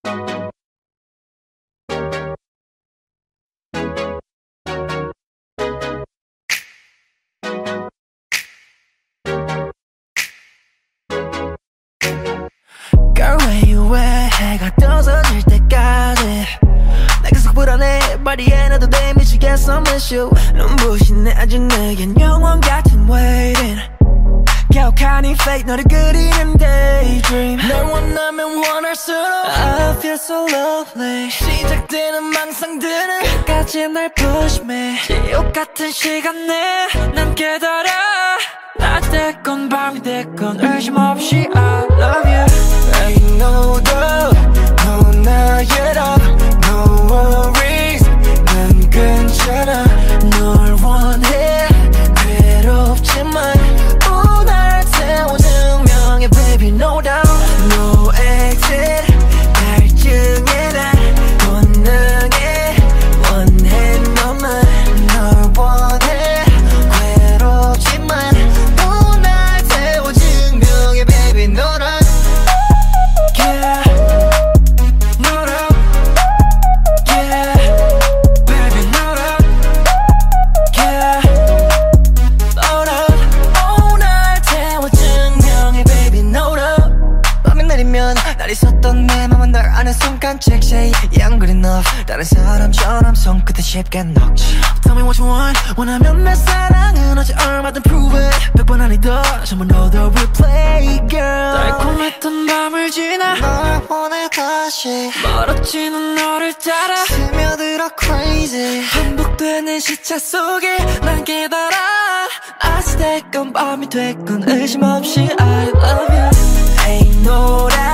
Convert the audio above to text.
Girl, where you at? 해가 떠서질 때까지 내 계속 불안해. Body에 나도 돼 미치겠어 miss you. 눈부신 아주 내겐 영원 같은 waiting. 격한 이 fate 너를 그리는 daydream. 널 원하면 원할수록 I feel so lovely. 시작되는 망상들은 끝까지 날 push me. 지옥 같은 시간 내 난 깨달아. 낮 됐건 밤이 됐건 의심 없이 I love you. Ain't no doubt 너 나의 love. No worries 난 괜찮아. 널 원해 괴롭지만 날 태워준 명예 baby no doubt. No exit 갈증에 날 본능에 원해 너만. 널 원해 괴롭지만 날 태워준 명예 baby no doubt. Yeah no doubt. Yeah baby no doubt. Yeah no doubt. 날 태워준 명예 baby no doubt. 밤이 내리면 날 있었던 내 맘은 널 아는 순간 check say young good enough. 다른 사람처럼 손끝에 쉽게 녹지. Tell me what you want. 원하면 내 사랑은 어제 얼마든 prove it. 100번 아니더 전부 너도 replay girl. 달콤했던 밤을 지나 널 보내 다시 멀어지는 너를 따라 스며들어 crazy. 반복되는 시차 속에 난 깨달아. 낮이 됐건 밤이 됐건 의심 없이 I love you. Ain't no doubt